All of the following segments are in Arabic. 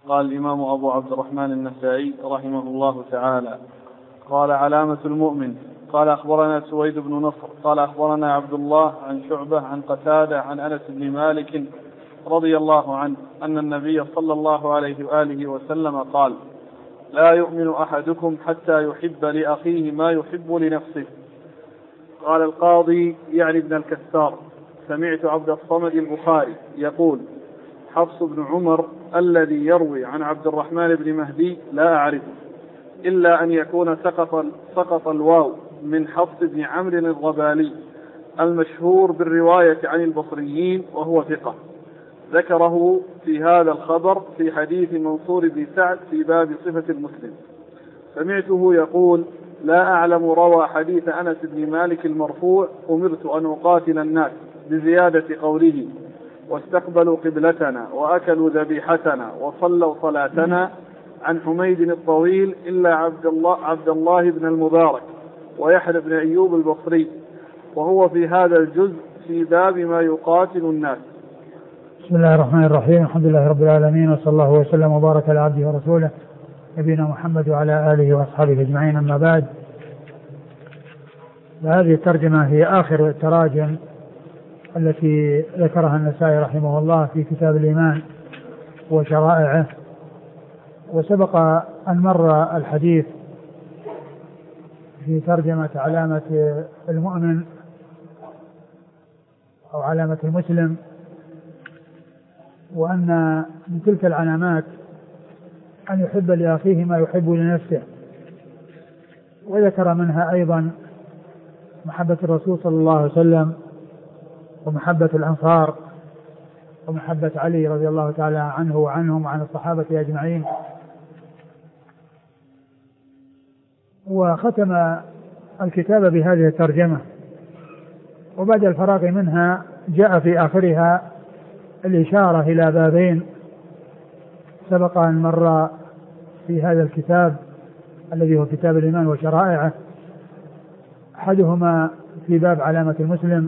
قال الإمام أبو عبد الرحمن النسائي رحمه الله تعالى: قال: علامة المؤمن. قال: أخبرنا سويد بن نصر قال: أخبرنا عبد الله عن شعبة عن قتادة عن أنس بن مالك رضي الله عنه أن النبي صلى الله عليه وآله وسلم قال: لا يؤمن أحدكم حتى يحب لأخيه ما يحب لنفسه. قال القاضي يعني ابن الكثار: سمعت عبد الصمد البخاري يقول: حفص بن عمر الذي يروي عن عبد الرحمن بن مهدي لا أعرفه إلا أن يكون سقط الواو من حفص بن عمرو الغبالي المشهور بالرواية عن البصريين وهو ثقة، ذكره في هذا الخبر في حديث منصور بن سعد في باب صفة المسلم. سمعته يقول: لا أعلم روى حديث أنس بن مالك المرفوع: أمرت أن أقاتل الناس، بزيادة قوله: واستقبلوا قبلتنا وأكلوا ذبيحتنا وصلوا صلاتنا، عن حميد الطويل إلا عبد الله بن المبارك ويحيى بن أيوب البصري، وهو في هذا الجزء في باب ما يقاتل الناس. بسم الله الرحمن الرحيم. الحمد لله رب العالمين، وصلى الله وسلم وبارك على عبده ورسوله نبينا محمد وعلى آله وأصحابه أجمعين. أما بعد، هذه الترجمة هي آخر التراجم التي ذكرها النسائي رحمه الله في كتاب الإيمان وشرائعه. وسبق أن مر الحديث في ترجمة علامة المؤمن أو علامة المسلم، وأن من تلك العلامات أن يحب لأخيه ما يحب لنفسه، وذكر منها أيضا محبة الرسول صلى الله عليه وسلم، ومحبة الأنصار، ومحبة علي رضي الله تعالى عنه وعنهم وعن الصحابة أجمعين. وختم الكتاب بهذه الترجمة، وبعد الفراغ منها جاء في آخرها الإشارة إلى بابين سبق أن مر في هذا الكتاب الذي هو كتاب الإيمان وشرائعه، أحدهما في باب علامة المسلم،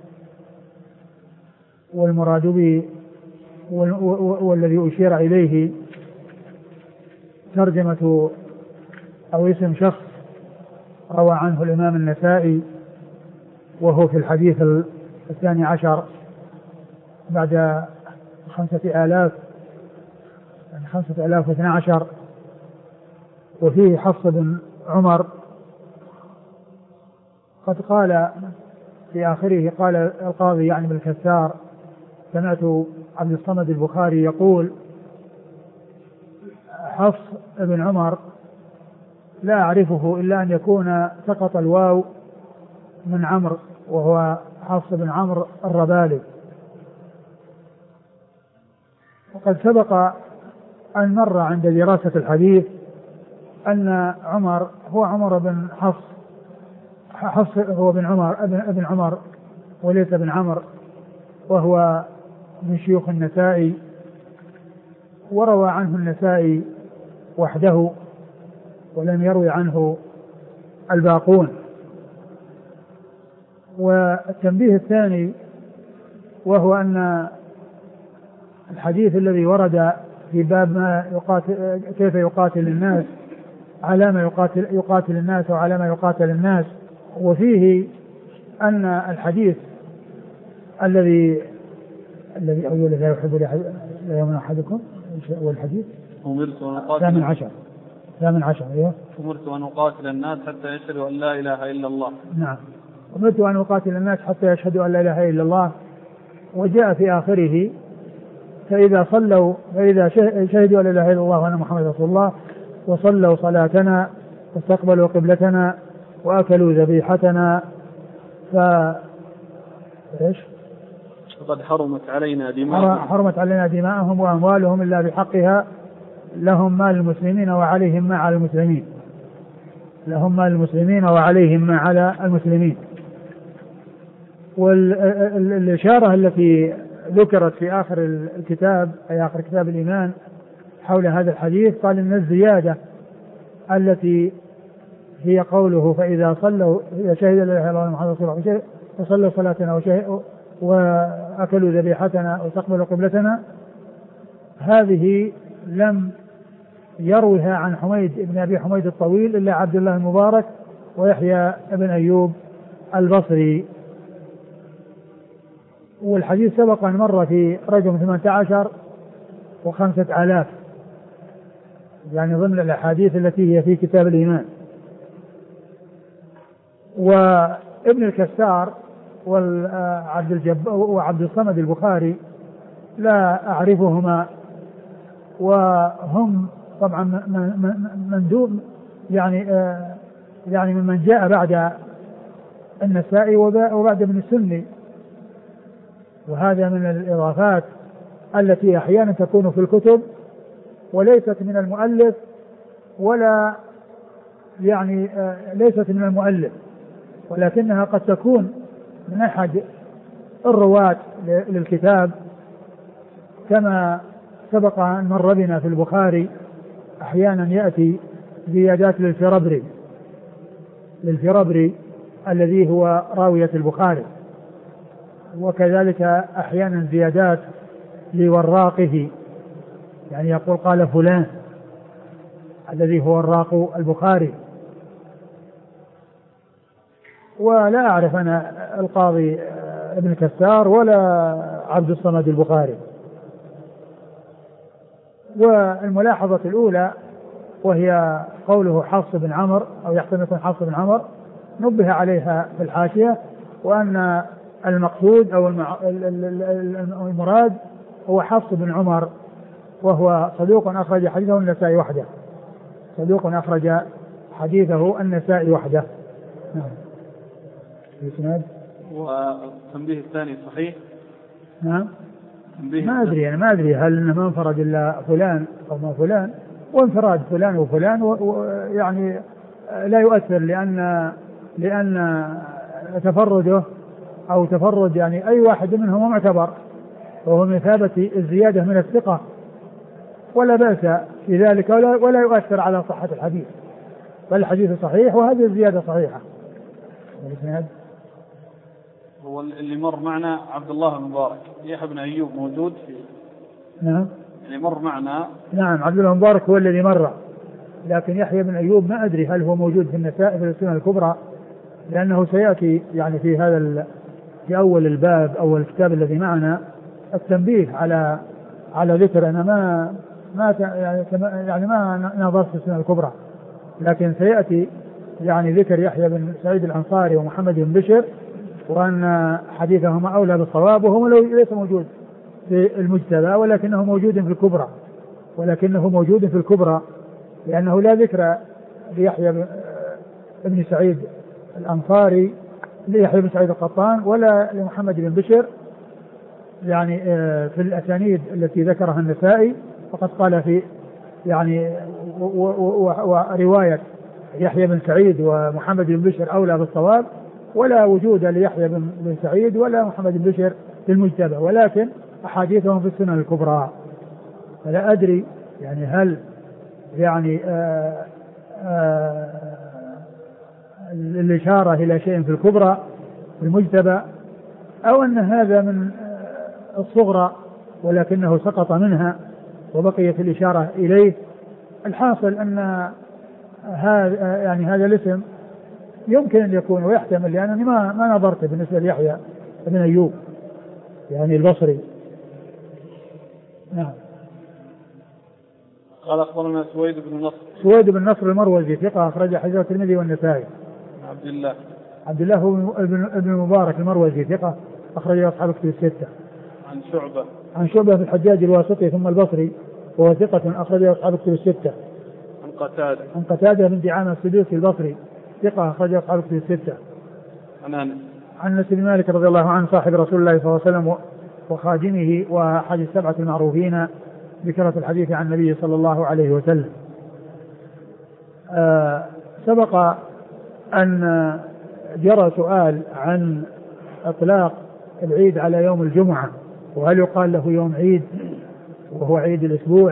والمراد به والذي أشير إليه ترجمة أو اسم شخص روى عنه الإمام النسائي، وهو في الحديث 12 بعد 5012، وفيه حفص بن عمر. قد قال في آخره، قال القاضي يعني ابن الكثار: سمعت عبد الصمد البخاري يقول: حفص بن عمر لا أعرفه إلا أن يكون سقط الواو من عمرو، وهو حفص بن عمرو الربالي. وقد سبق أن مر عند دراسة الحديث أن عمر هو عمر بن حفص هو ابن عمر وليس بن عمرو، وهو من شيوخ النسائي، وروى عنه النسائي وحده ولم يروي عنه الباقون. والتنبيه الثاني وهو أن الحديث الذي ورد في باب ما كيف يقاتل الناس، على ما يقاتل الناس وعلى ما يقاتل الناس، وفيه أن الحديث الذي أول لا يحب لا يؤمن أحدكم، والحديث أمرت أن أقاتل 18 أيوه. أمرت أن أقاتل الناس حتى يشهدوا أن لا إله إلا الله. نعم، أمرت أن أقاتل الناس حتى يشهدوا أن لا إله إلا الله. وجاء في آخره: فإذا شهدوا أن لا إله إلا الله وأن محمد رسول الله وصلوا صلاتنا واستقبلوا قبلتنا وأكلوا ذبيحتنا فقد حرمت علينا دماءهم وأموالهم إلا بحقها، لهم مال المسلمين وعليهم ما على المسلمين. والإشارة التي ذكرت في آخر الكتاب، أي آخر كتاب الإيمان، حول هذا الحديث، قال إن الزيادة التي هي قوله: فإذا شهدوا لا إله إلا الله محمد رسول الله وصلوا صلاتنا وأكلوا ذبيحتنا واستقبلوا قبلتنا، هذه لم يروها عن حميد بن أبي حميد الطويل إلا عبد الله المبارك ويحيى بن أيوب البصري. والحديث سبق أن مر في رقم 18 و5000 يعني ضمن الأحاديث التي هي في كتاب الإيمان. وابن الكسار وعبد الصمد البخاري لا أعرفهما، وهم طبعا مندوب يعني ممن جاء بعد النسائي وبعد ابن السني، وهذا من الإضافات التي أحيانا تكون في الكتب وليست من المؤلف ولا يعني ليست من المؤلف، ولكنها قد تكون من أحد الرواة للكتاب، كما سبق أن مر بنا في البخاري أحيانا يأتي زيادات للفربري الذي هو راوية البخاري، وكذلك أحيانا زيادات لوراقه، يعني يقول قال فلان الذي هو وراق البخاري. ولا أعرف أنا القاضي ابن كسار ولا عبد الصمد البخاري. والملاحظة الأولى وهي قوله حفص بن عمر أو يحتمل يكون حفص بن عمر نبه عليها في الحاشية، وأن المقصود أو المراد هو حفص بن عمر، وهو صدوق أخرج حديثه النسائي وحده، صدوق أخرج حديثه النسائي وحده. نعم. والتنبيه الثاني صحيح؟ نعم. ما أدري هل إنه ما انفرد إلا فلان أو ما فلان، وانفراد فلان وفلان يعني لا يؤثر، لأن تفرده أو تفرد يعني أي واحد منهم معتبر، وهو مثابة الزيادة من الثقة، ولا بأس في ذلك ولا يؤثر على صحة الحديث، بل الحديث صحيح وهذه الزيادة صحيحة. هو اللي مر معنا عبد الله المبارك يحيى بن أيوب موجود في نعم اللي مر معنا. نعم عبد الله المبارك هو الذي مر، لكن يحيى بن أيوب ما أدري هل هو موجود في النسائي في السنن الكبرى، لأنه سيأتي يعني في هذا في أول الباب أو الكتاب الذي معنا التنبيه على ذكر. أنا ما نظرت في السنن الكبرى، لكن سيأتي يعني ذكر يحيى بن سعيد الأنصاري ومحمد بن بشر، وأن حديثهما أولى بالصواب، وهو ليس موجود في المجتبى ولكنه موجود في الكبرى، لأنه لا ذكر ليحيى بن سعيد الأنصاري ليحيى بن سعيد القطان ولا لمحمد بن بشر يعني في الأسانيد التي ذكرها النسائي، فقد قال في يعني ورواية يحيى بن سعيد ومحمد بن بشر أولى بالصواب، ولا وجود ليحيى بن سعيد ولا محمد بن بشر في المجتبى، ولكن أحاديثهم في السنن الكبرى. فلا أدري يعني هل يعني الإشارة إلى شيء في الكبرى في المجتبى، أو أن هذا من الصغرى ولكنه سقط منها وبقيت الإشارة إليه. الحاصل أن هذا الاسم يمكن أن يكون ويحتمل، لأنني ما نظرت بالنسبة ليحيى بن أيوب يعني البصري. نعم. قال أخبرنا سويد بن نصر المروزي ثقة أخرج حديثه الترمذي والنسائي. عبد الله بن المبارك المروزي ثقة أخرج أصحاب كتب الستة. عن شعبة في الحجاج الواسطي ثم البصري وهو ثقة أخرج أصحاب كتب الستة. عن قتادة بن دعامة السدوسي البصري ثقة أخرج أصحاب كتب الستة. عن أنس بن مالك رضي الله عنه صاحب رسول الله صلى الله عليه وسلم وخادمه وأحد السبعة المعروفين بكثرة الحديث عن النبي صلى الله عليه وسلم. سبق أن جرى سؤال عن إطلاق العيد على يوم الجمعة، وهل يقال له يوم عيد وهو عيد الأسبوع،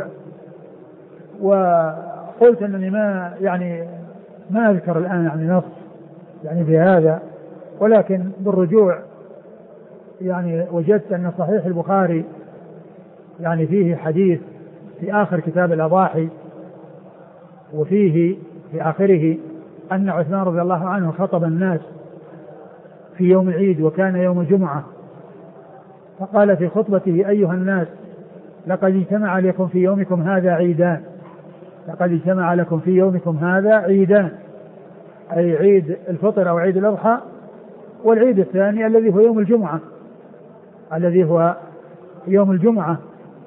وقلت أنني ما أذكر الآن يعني نص يعني في هذا، ولكن بالرجوع يعني وجدت أن صحيح البخاري يعني فيه حديث في آخر كتاب الأضاحي، وفيه في آخره أن عثمان رضي الله عنه خطب الناس في يوم العيد وكان يوم جمعة، فقال في خطبته: أيها الناس، لقد اجتمع لكم في يومكم هذا عيدان، لقد اجتمع لكم في يومكم هذا عيدان، أي عيد الفطر أو عيد الأضحى، والعيد الثاني الذي هو يوم الجمعة، الذي هو يوم الجمعة.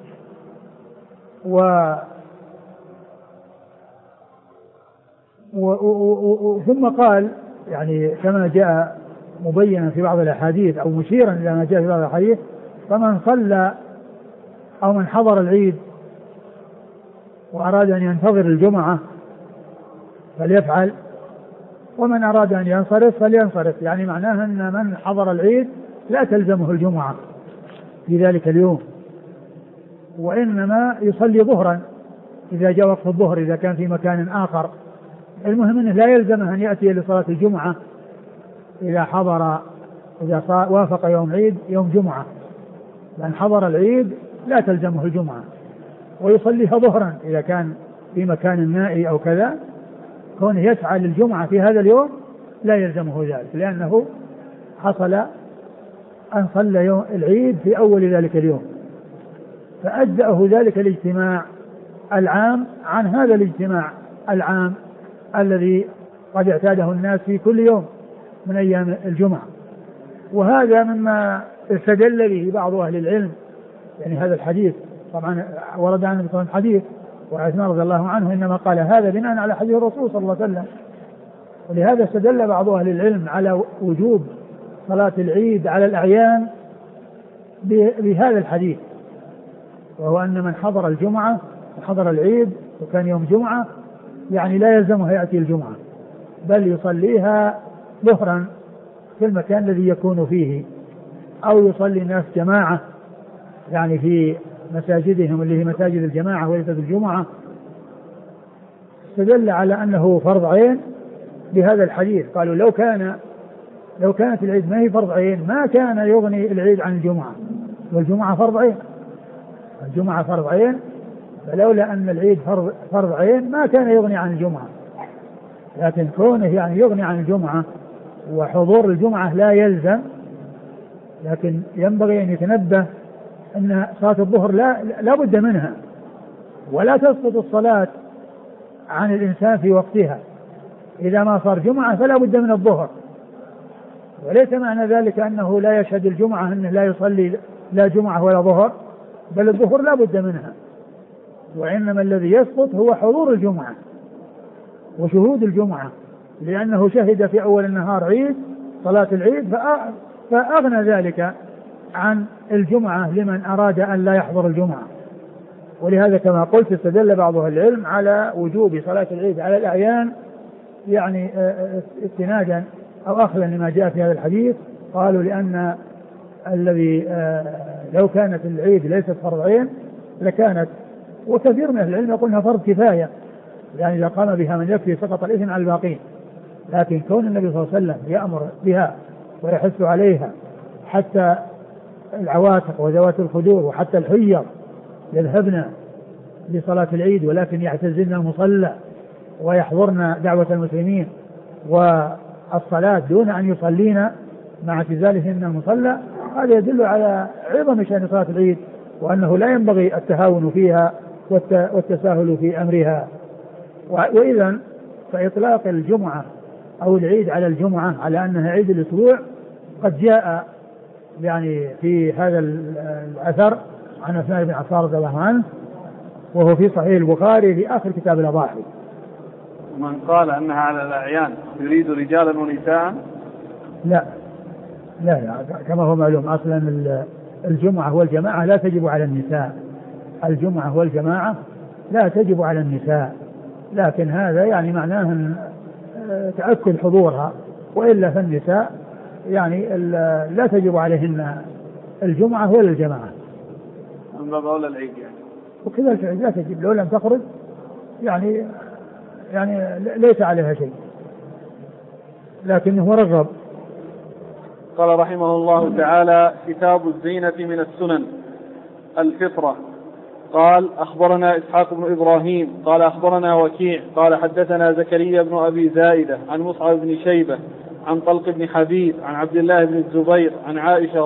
ثم قال يعني كما جاء مبينا في بعض الأحاديث أو مشيرا إلى ما جاء في بعض الأحاديث: فمن صلى أو من حضر العيد وأراد أن ينتظر الجمعة فليفعل، ومن أراد أن ينصرف فلينصرف. يعني معناها أن من حضر العيد لا تلزمه الجمعة في ذلك اليوم، وإنما يصلي ظهرا إذا جاء وقت الظهر إذا كان في مكان آخر. المهم أنه لا يلزمه أن يأتي لصلاة الجمعة إذا وافق يوم عيد يوم جمعة، لأن حضر العيد لا تلزمه الجمعة، ويصليها ظهرا إذا كان في مكان نائي أو كذا. كونه يسعى للجمعة في هذا اليوم لا يلزمه ذلك، لأنه حصل أن صلى يوم العيد في أول ذلك اليوم، فأجزأه ذلك الاجتماع العام عن هذا الاجتماع العام الذي قد اعتاده الناس في كل يوم من أيام الجمعة. وهذا مما استدل به بعض أهل العلم، يعني هذا الحديث طبعا ورد عنه مثل الحديث، وعثمان رضي الله عنه إنما قال هذا بناء على حديث الرسول صلى الله عليه وسلم. ولهذا استدل بعض أهل العلم على وجوب صلاة العيد على الأعيان بهذا الحديث، وهو أن من حضر الجمعة وحضر العيد وكان يوم جمعة يعني لا يلزمه يأتي الجمعة، بل يصليها ظهرا في المكان الذي يكون فيه، أو يصلي الناس جماعة يعني في مساجدهم اللي هي مساجد الجماعة وليست الجمعة. استدل على أنه فرض عين بهذا الحديث. قالوا لو كانت العيد ما هي فرض عين ما كان يغني العيد عن الجمعة، والجمعة فرض عين، الجمعة فرض عين، فلولا أن العيد فرض عين ما كان يغني عن الجمعة. لكن كونه يعني يغني عن الجمعة وحضور الجمعة لا يلزم، لكن ينبغي أن يتنبه أن صلاة الظهر لا بد منها، ولا تسقط الصلاة عن الإنسان في وقتها. إذا ما صار جمعة فلا بد من الظهر، وليس معنى ذلك أنه لا يشهد الجمعة أنه لا يصلي لا جمعة ولا ظهر، بل الظهر لا بد منها، وإنما الذي يسقط هو حضور الجمعة وشهود الجمعة، لأنه شهد في أول النهار عيد صلاة العيد فأغنى ذلك عن الجمعة لمن أراد أن لا يحضر الجمعة. ولهذا كما قلت استدل بعض أهل العلم على وجوب صلاة العيد على الأعيان، يعني استنادا أو أخذا لما جاء في هذا الحديث. قالوا لأن الذي لو كانت العيد ليست فرض عين لكانت، وكثير من أهل العلم يقولها فرض كفاية، يعني إذا قام بها من يكفي سقط الإثم على الباقين. لكن كون النبي صلى الله عليه وسلم يأمر بها ويحث عليها حتى العواتق وذوات الخدور وحتى الحيض يذهبن لصلاة العيد ولكن يعتزلن المصلى ويحضرن دعوة المسلمين والصلاة دون أن يصلين مع اعتزالهن المصلى، هذا يدل على عظم شأن صلاة العيد، وأنه لا ينبغي التهاون فيها والتساهل في أمرها. وإذا فإطلاق الجمعة أو العيد على الجمعة على أنها عيد الأسبوع قد جاء يعني في هذا الأثر عن عثمان بن عفان رضي الله عنه، وهو في صحيح البخاري في آخر كتاب الأضاحي. من قال أنها على الأعيان يريد رجالا ونساء؟ لا كما هو معلوم أصلا الجمعة والجماعة لا تجب على النساء، الجمعة والجماعة لا تجب على النساء، لكن هذا يعني معناه تأكد حضورها، وإلا فالنساء يعني لا تجب عليهن الجمعة ولا الجماعة. من باب أولى العيد يعني. وكذلك العيد لا تجب لو لم تخرج، يعني ليس عليها شيء، لكنه رغب. قال رحمه الله تعالى: كتاب الزينة من السنن الفطرة. قال أخبرنا إسحاق بن إبراهيم قال أخبرنا وكيع قال حدثنا زكريا بن أبي زائدة عن مصعب بن شيبة عن طلق بن حبيب عن عبد الله بن الزبير عن عائشة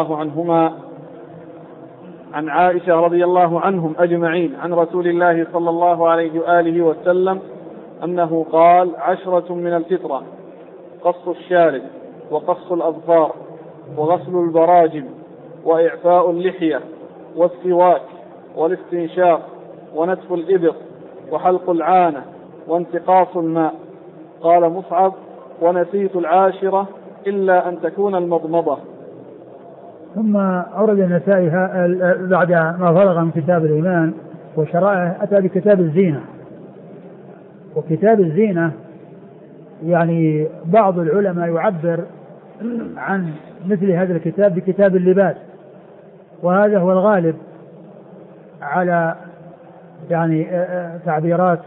رضي الله عنهم أجمعين عن رسول الله صلى الله عليه وآله وسلم أنه قال 10 من الفطرة: قص الشارب، وقص الأظفار، وغسل البراجم، وإعفاء اللحية، والسواك، والاستنشاق، ونتف الإبط، وحلق العانة، وانتقاص الماء. قال مصعب: ونسيت 10 إلا أن تكون المضمضة. ثم أورد النسائي بعد ما فرغ من كتاب الإيمان وشرائعه أتى بكتاب الزينة. وكتاب الزينة يعني بعض العلماء يعبر عن مثل هذا الكتاب بكتاب اللباس، وهذا هو الغالب على يعني تعبيرات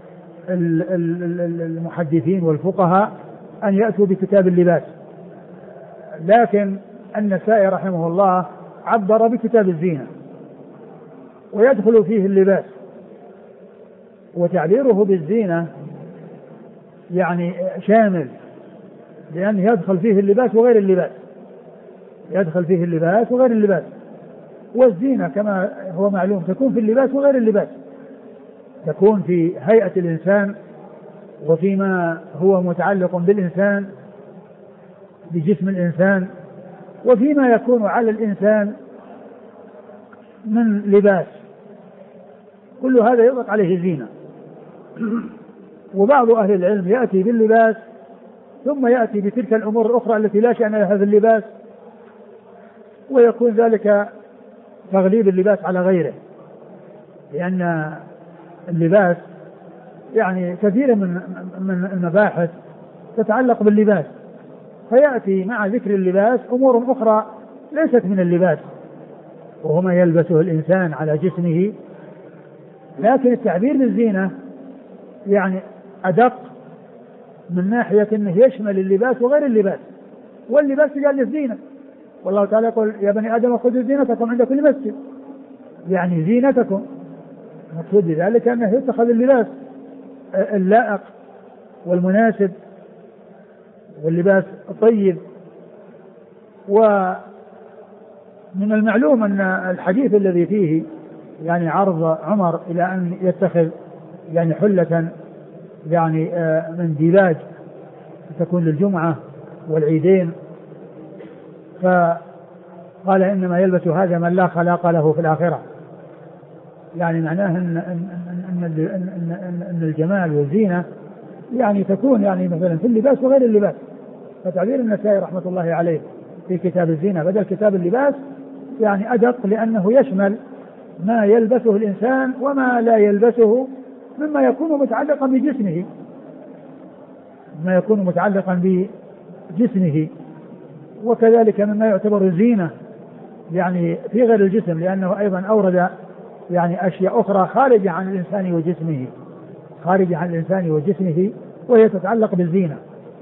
المحدثين والفقهاء أن يأتوا بكتاب اللباس. لكن النسائي رحمه الله عبر بكتاب الزينة، ويدخل فيه اللباس. وتعبيره بالزينة يعني شامل، لأن يدخل فيه اللباس وغير اللباس، يدخل فيه اللباس وغير اللباس. والزينة كما هو معلوم تكون في اللباس وغير اللباس، تكون في هيئة الإنسان وفيما هو متعلق بالإنسان بجسم الإنسان، وفيما يكون على الإنسان من لباس، كل هذا يطلق عليه زينة. وبعض أهل العلم يأتي باللباس ثم يأتي بتلك الأمور الأخرى التي لا شأن لها في اللباس، ويكون ذلك تغليب اللباس على غيره، لأن اللباس يعني كثير من المباحث تتعلق باللباس، فيأتي مع ذكر اللباس أمور أخرى ليست من اللباس وهو ما يلبسه الإنسان على جسمه. لكن التعبير بالزينة يعني أدق من ناحية أنه يشمل اللباس وغير اللباس، واللباس قال للزينة، والله تعالى يقول: يا بني آدم خذوا زينتكم عند كل مسجد، يعني زينتكم. مقصود بذلك أنه يتخذ اللباس اللائق والمناسب واللباس الطيب. ومن المعلوم أن الحديث الذي فيه يعني عرض عمر إلى أن يتخذ يعني حلة يعني من ديباج تكون للجمعة والعيدين، فقال: إنما يلبس هذا من لا خلاق له في الآخرة. يعني معناه أن الجمال والزينة يعني تكون يعني مثلا في اللباس وغير اللباس. فتعبير النسائي رحمة الله عليه في كتاب الزينة بدل كتاب اللباس يعني أدق، لأنه يشمل ما يلبسه الإنسان وما لا يلبسه مما يكون متعلقا بجسمه، ما يكون متعلقا بجسمه، وكذلك مما يعتبر زينة يعني في غير الجسم، لأنه أيضا أورد يعني أشياء أخرى خارجة عن الإنسان وجسمه، خارجة عن الإنسان وجسمه، وهي تتعلق بالزينة.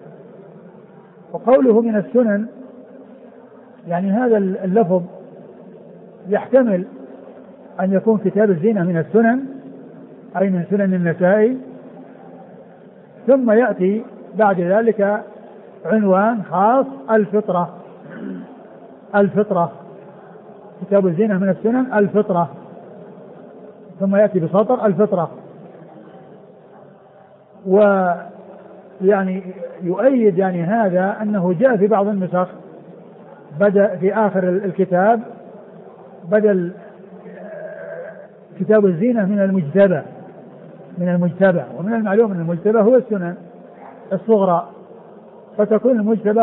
وقوله من السنن يعني هذا اللفظ يحتمل أن يكون كتاب الزينة من السنن، أي من سنن النسائي، ثم يأتي بعد ذلك عنوان خاص: الفطرة. الفطرة، كتاب الزينة من السنن الفطرة، ثم يأتي بسطر: الفطرة. ويعني يؤيد يعني هذا أنه جاء في بعض النسخ بدأ في آخر الكتاب بدل كتاب الزينة من المجتبى، ومن المعلوم أن المجتبى هو السنن الصغرى، فتكون المجتبى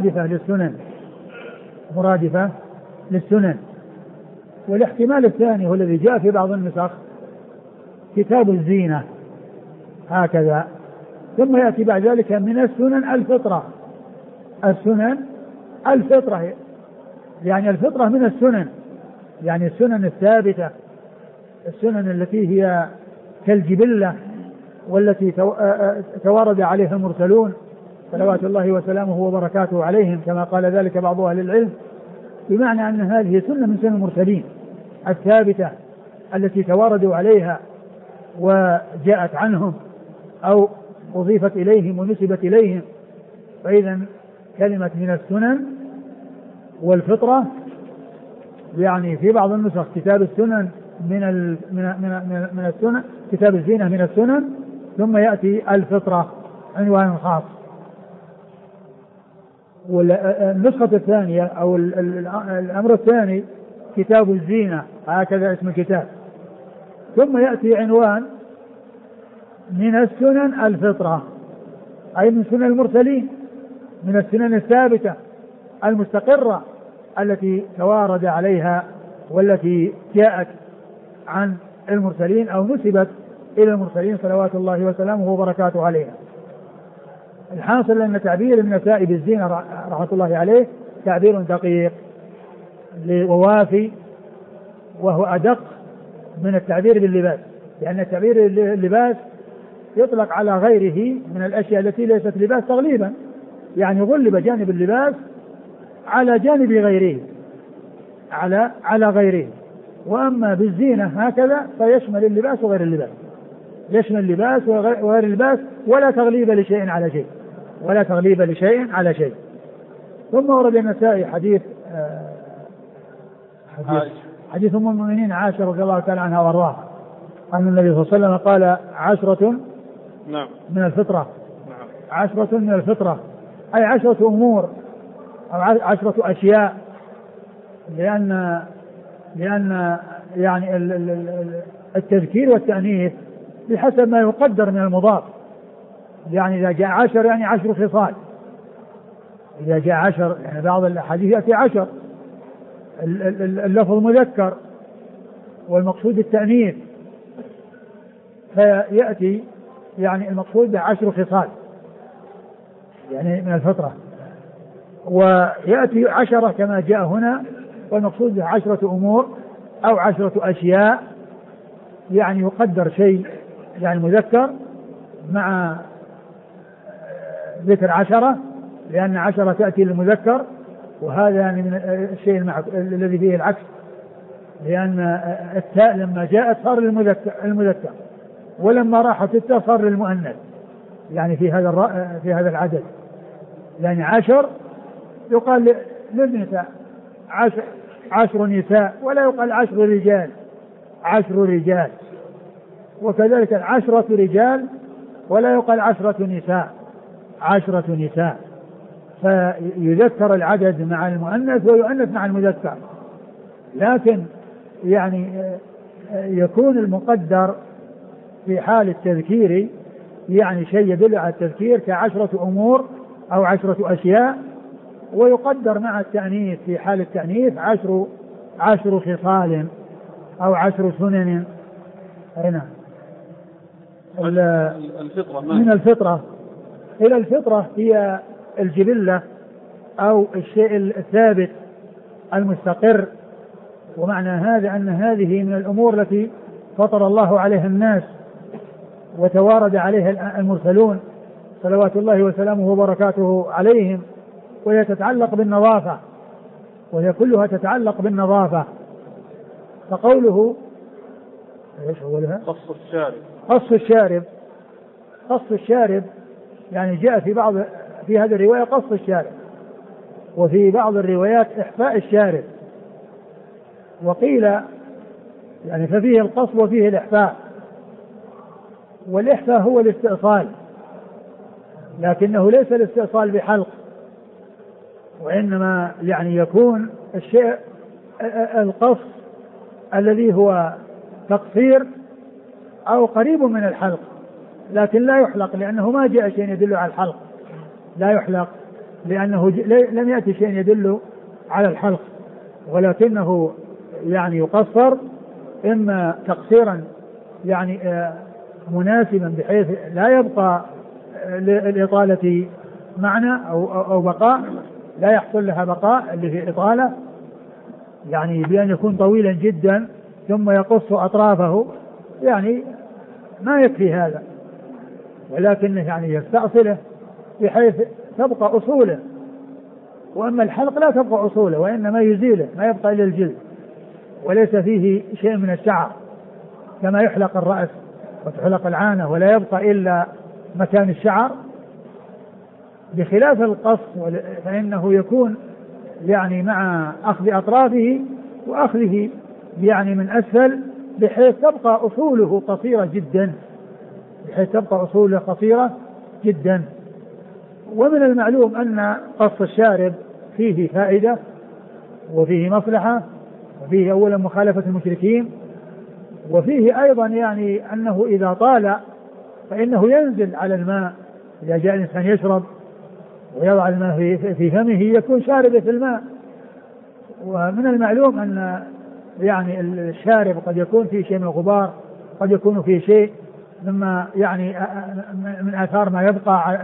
مرادفة للسنن. والاحتمال الثاني هو الذي جاء في بعض النسخ: كتاب الزينة هكذا، ثم يأتي بعد ذلك من السنن الفطرة. السنن الفطرة يعني الفطرة من السنن، يعني السنن الثابتة، السنن التي هي كالجبلة والتي توارد عليها المرسلون صلوات الله وسلامه وبركاته عليهم، كما قال ذلك بعض أهل العلم، بمعنى أن هذه سنة من سنن المرسلين الثابتة التي تواردوا عليها وجاءت عنهم أو أضيفت إليهم ونسبت إليهم. فإذا كلمة من السنن والفطرة يعني في بعض النسخ كتاب السنن من السنن، كتاب الزينة من السنن، ثم يأتي الفطرة عنوان خاص. والنسخة الثانية أو الأمر الثاني كتاب الزينة، هكذا اسم الكتاب، ثم يأتي عنوان من السنن الفطرة، أي من سنن المرسلين، من السنن الثابتة المستقرة التي توارد عليها والتي جاءت عن المرسلين أو نسبت إلى المرسلين صلوات الله وسلامه وبركاته عليها. الحاصل أن تعبير النسائي بالزينة رحمة الله عليه تعبير دقيق ووافي، وهو أدق من التعبير باللباس، لأن التعبير باللباس يطلق على غيره من الأشياء التي ليست لباس تغليبا، يعني غلب جانب اللباس على جانب غيره، على غيره. وأما بالزينة هكذا فيشمل اللباس وغير اللباس، يشمل اللباس وغير اللباس، ولا تغليب لشيء على شيء، ولا تغليب لشيء على شيء. ثم ورد النسائي حديث أم المؤمنين عائشة رضي الله تعالى عنها وارضاها أن النبي صلى الله عليه وسلم قال 10 من الفطرة، 10 من الفطرة، أي 10 أمور أو 10 أشياء، لأن يعني التذكير والتأنيث بحسب ما يقدر من المضاف. يعني إذا جاء 10 يعني 10 خصال، إذا جاء 10 يعني بعض الأحاديث يأتي 10 اللفظ مذكر والمقصود التأنيث، فيأتي يعني المقصود 10 خصال يعني من الفطرة، ويأتي 10 كما جاء هنا، والمقصود 10 أمور أو 10 أشياء، يعني يقدر شيء يعني مذكر مع ذكر 10، لأن 10 تأتي للمذكر، وهذا يعني من الشيء الذي فيه العكس، لأن التاء لما جاءت صار المذكر، ولما راحت التاء صار للمؤنث، يعني في هذا العدد. يعني 10 يقال للنساء 10 نساء، ولا يقال 10 رجال، 10 رجال. وكذلك 10 رجال ولا يقال 10 نساء، 10 نساء. فيذكر العدد مع المؤنث ويؤنث مع المذكر، لكن يعني يكون المقدر في حال التذكير يعني شيء يدل على التذكير ك10 أمور أو 10 أشياء، ويقدر مع التأنيث في حال التأنيث 10 خصال أو 10 سنن. هنا الفطرة من الفطرة. إلى الفطرة هي الجبلة أو الشيء الثابت المستقر، ومعنى هذا أن هذه من الأمور التي فطر الله عليها الناس وتوارد عليها المرسلون صلوات الله وسلامه وبركاته عليهم، وهي تتعلق بالنظافة، وهي كلها تتعلق بالنظافة. فقوله ايش اولها؟ قص الشارب يعني جاء في هذه الرواية قص الشارب، وفي بعض الروايات إحفاء الشارب، وقيل يعني ففيه القص وفيه الإحفاء. والإحفاء هو الاستئصال، لكنه ليس الاستئصال بحلق، وإنما يعني يكون الشيء القص الذي هو تقصير أو قريب من الحلق، لكن لا يحلق، لأنه ما جاء شيء يدل على الحلق، لا يحلق لأنه لم يأتي شيء يدل على الحلق، ولكنه يعني يقصر إما تقصيرا يعني مناسبا بحيث لا يبقى للإطالة معنى أو بقاء، لا يحصل لها بقاء اللي في إطالة، يعني بأن يكون طويلا جدا ثم يقص أطرافه، يعني ما يكفي هذا، ولكنه يعني يستأصله بحيث تبقى أصوله. وأما الحلق لا تبقى أصوله، وإنما يزيله، ما يبقى إلا الجلد وليس فيه شيء من الشعر، كما يحلق الرأس وتحلق العانة ولا يبقى إلا مكان الشعر، بخلاف القص فإنه يكون يعني مع أخذ أطرافه وأخذه يعني من أسفل بحيث تبقى أصوله قصيرة جدا، بحيث تبقى أصوله قصيرة جدا. ومن المعلوم أن قص الشارب فيه فائدة وفيه مصلحة، وفيه أولا مخالفة المشركين، وفيه أيضا يعني أنه إذا طال فإنه ينزل على الماء، إذا جاء الإنسان يشرب ويضع الماء في فمه يكون شارب في الماء. ومن المعلوم أن يعني الشارب قد يكون فيه شيء من الغبار، قد يكون فيه شيء مما يعني من آثار ما يبقى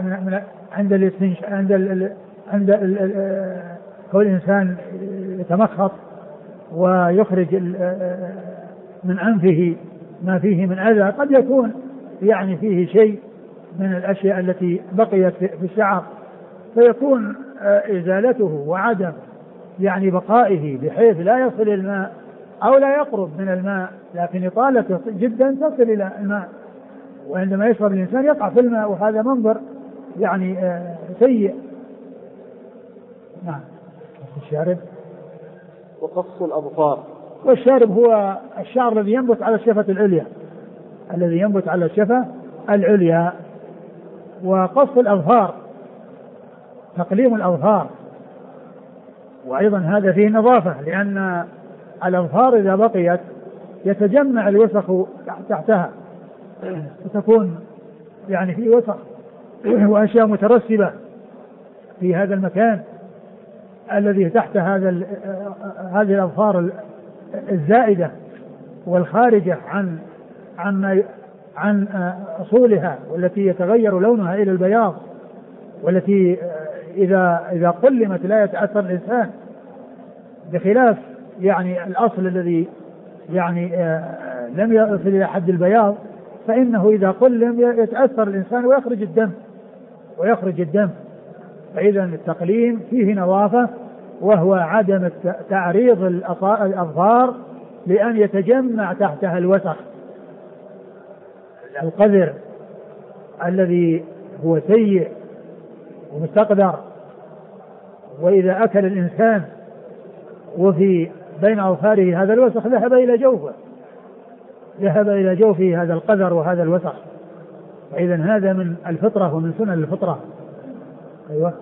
عند كل إنسان يتمخط ويخرج من أنفه ما فيه من أذى، قد يكون يعني فيه شيء من الأشياء التي بقيت في الشعر، فيكون إزالته وعدم يعني بقائه بحيث لا يصل الماء أو لا يقرب من الماء، لكن إطالته جدا تصل إلى الماء، وعندما يشرب الإنسان يقع في الماء، وهذا منظر يعني سيء. نعم. الشارب وقص الأظفار. والشارب هو الشعر الذي ينبت على الشفة العليا، الذي ينبت على الشفة العليا. وقص الأظفار تقليم الأظفار، وأيضا هذا فيه نظافة، لأن الأظفار إذا بقيت يتجمع الوسخ تحتها، وتكون يعني في وسخ وأشياء مترسبة في هذا المكان الذي تحت هذه الأظفار الزائدة والخارجة عن أصولها، والتي يتغير لونها إلى البياض، والتي إذا قلمت لا يتأثر الإنسان، بخلاف يعني الأصل الذي يعني لم يصل إلى حد البياض، فإنه إذا قلم يتأثر الإنسان ويخرج الدم. فإذا التقليم فيه نظافة، وهو عدم تعريض الأظفار لأن يتجمع تحتها الوسخ القذر الذي هو سيء ومستقذر. وإذا أكل الإنسان وفي بين أظفاره هذا الوسخ ذهب إلى جوفه هذا القذر وهذا الوسخ. فإذا هذا من الفطرة ومن سنن الفطرة. أيوة.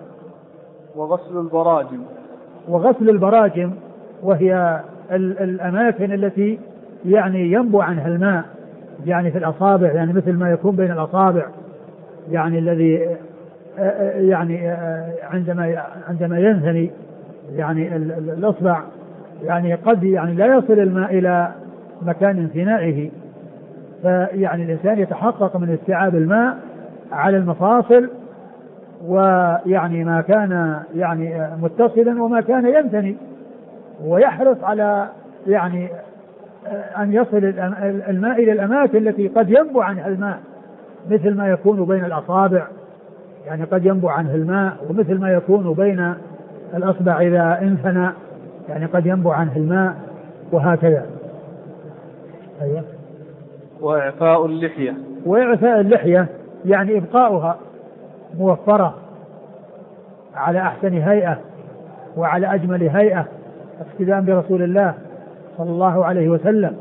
وغسل البراجم وهي الأماكن التي يعني ينبع عنها الماء، يعني في الأصابع، يعني مثل ما يكون بين الأصابع، يعني الذي يعني عندما ينثني يعني الأصبع، يعني قد يعني لا يصل الماء إلى مكان انثنائه، فيعني الإنسان يتحقق من استيعاب الماء على المفاصل، ويعني ما كان يعني متصلا وما كان ينثني، ويحرص على يعني أن يصل الماء إلى الأماكن التي قد ينبع عنها الماء، مثل ما يكون بين الأصابع، يعني قد ينبع عنه الماء، ومثل ما يكون بين الأصبع إذا انثنى يعني قد ينبع عنه الماء، وهكذا. أيوة. وإعفاء اللحية يعني إبقاؤها موفرة على أحسن هيئة وعلى أجمل هيئة، اقتداء برسول الله صلى الله عليه وسلم.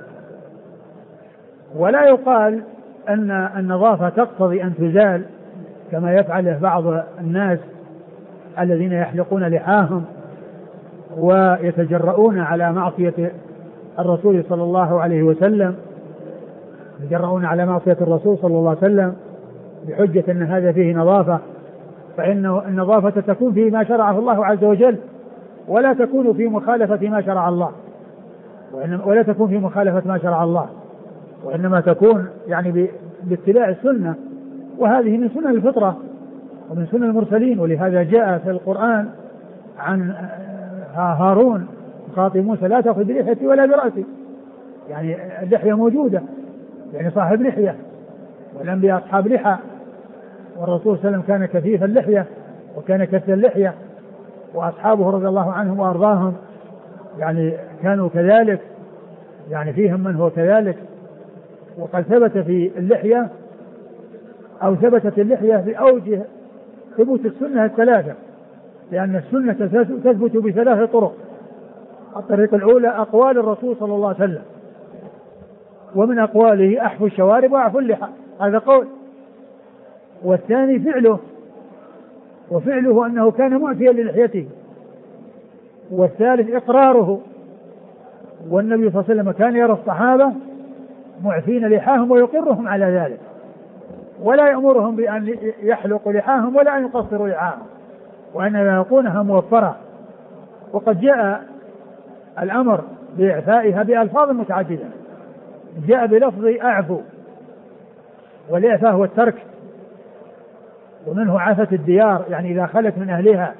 ولا يقال أن النظافة تقتضي أن تزال كما يفعله بعض الناس الذين يحلقون لحاهم ويتجرؤون على معصية الرسول صلى الله عليه وسلم، يتجرؤون على معصية الرسول صلى الله عليه وسلم بحجة أن هذا فيه نظافة. فإن النظافة تكون في ما شرعه الله عز وجل، ولا تكون في مخالفة ما شرع الله، ولا تكون في مخالفة ما شرع الله، وإنما تكون يعني باتباع السنة، وهذه من سنن الفطرة ومن سنن المرسلين. ولهذا جاء في القرآن عن هارون خاطب موسى: لا تأخذ بلحيتي ولا برأسي، يعني اللحية موجودة، يعني صاحب لحية، والأنبياء أصحاب لحى، والرسول صلى الله عليه وسلم كان كثيف اللحية وكان كثير اللحية، وأصحابه رضي الله عنهم وأرضاهم يعني كانوا كذلك، يعني فيهم من هو كذلك. وقد ثبت في اللحية أو ثبتت اللحية في أوجه ثبوت السنة الثلاثة، لأن السنة تثبت بثلاث طرق. الطريقة الأولى أقوال الرسول صلى الله عليه وسلم، ومن أقواله أحفوا الشوارب وأعفوا اللحى، هذا قول. والثاني فعله، وفعله أنه كان معفيا للحيته. والثالث إقراره، والنبي صلى الله عليه وسلم كان يرى الصحابة معفين لحاهم ويقرهم على ذلك، ولا يأمرهم بأن يحلقوا لحاهم ولا أن يقصروا لحاهم، وأنما يكونها موفرة. وقد جاء الأمر بإعفائها بألفاظ متعددة، جاء بلفظ أعفو، والإعفاء هو الترك، ومنه عفت الديار يعني إذا خلت من أهلها،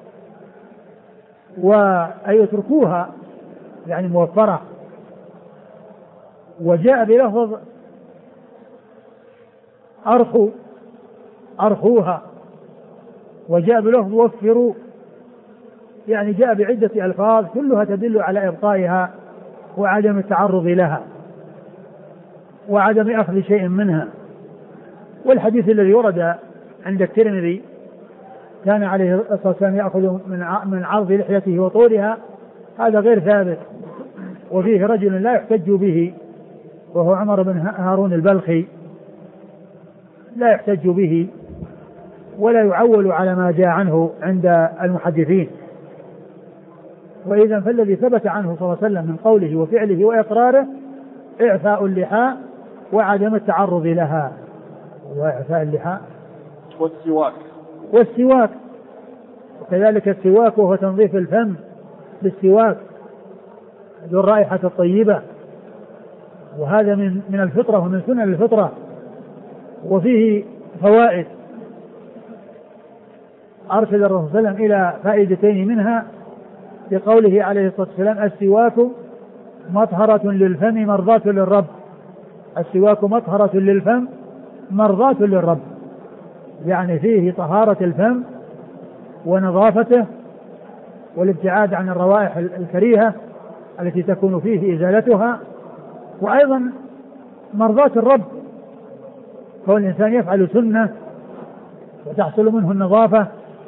وأن يتركوها يعني موفرة. وجاء بلفظ أرخوها، وجاء بلفظ وفروا، يعني جاء بعدة ألفاظ كلها تدل على إبقائها وعدم التعرض لها وعدم أخذ شيء منها. والحديث الذي ورد عند الترمذي كان عليه الصلاة والسلام يأخذ من عرض لحيته وطولها، هذا غير ثابت، وفيه رجل لا يحتج به وهو عمر بن هارون البلخي، لا يحتج به ولا يعول على ما جاء عنه عند المحدثين. وإذا فالذي ثبت عنه صلى الله عليه وسلم من قوله وفعله وإقراره إعفاء اللحى وعدم التعرض لها، وإعفاء اللحى والسواك، وكذلك السواك وهو تنظيف الفم بالسواك ذو الرائحة الطيبة، وهذا من الفطرة ومن سنن الفطرة. وفيه فوائد أرشد الرسول صلى الله عليه وسلم إلى فائدتين منها بقوله عليه الصلاة والسلام السواك مطهرة للفم مرضاة للرب. السواك مطهرة للفم مرضاة للرب، يعني فيه طهارة الفم ونظافته والابتعاد عن الروائح الكريهة التي تكون فيه إزالتها، وأيضا مرضاة الرب، كون الإنسان يفعل سنة وتحصل منه النظافة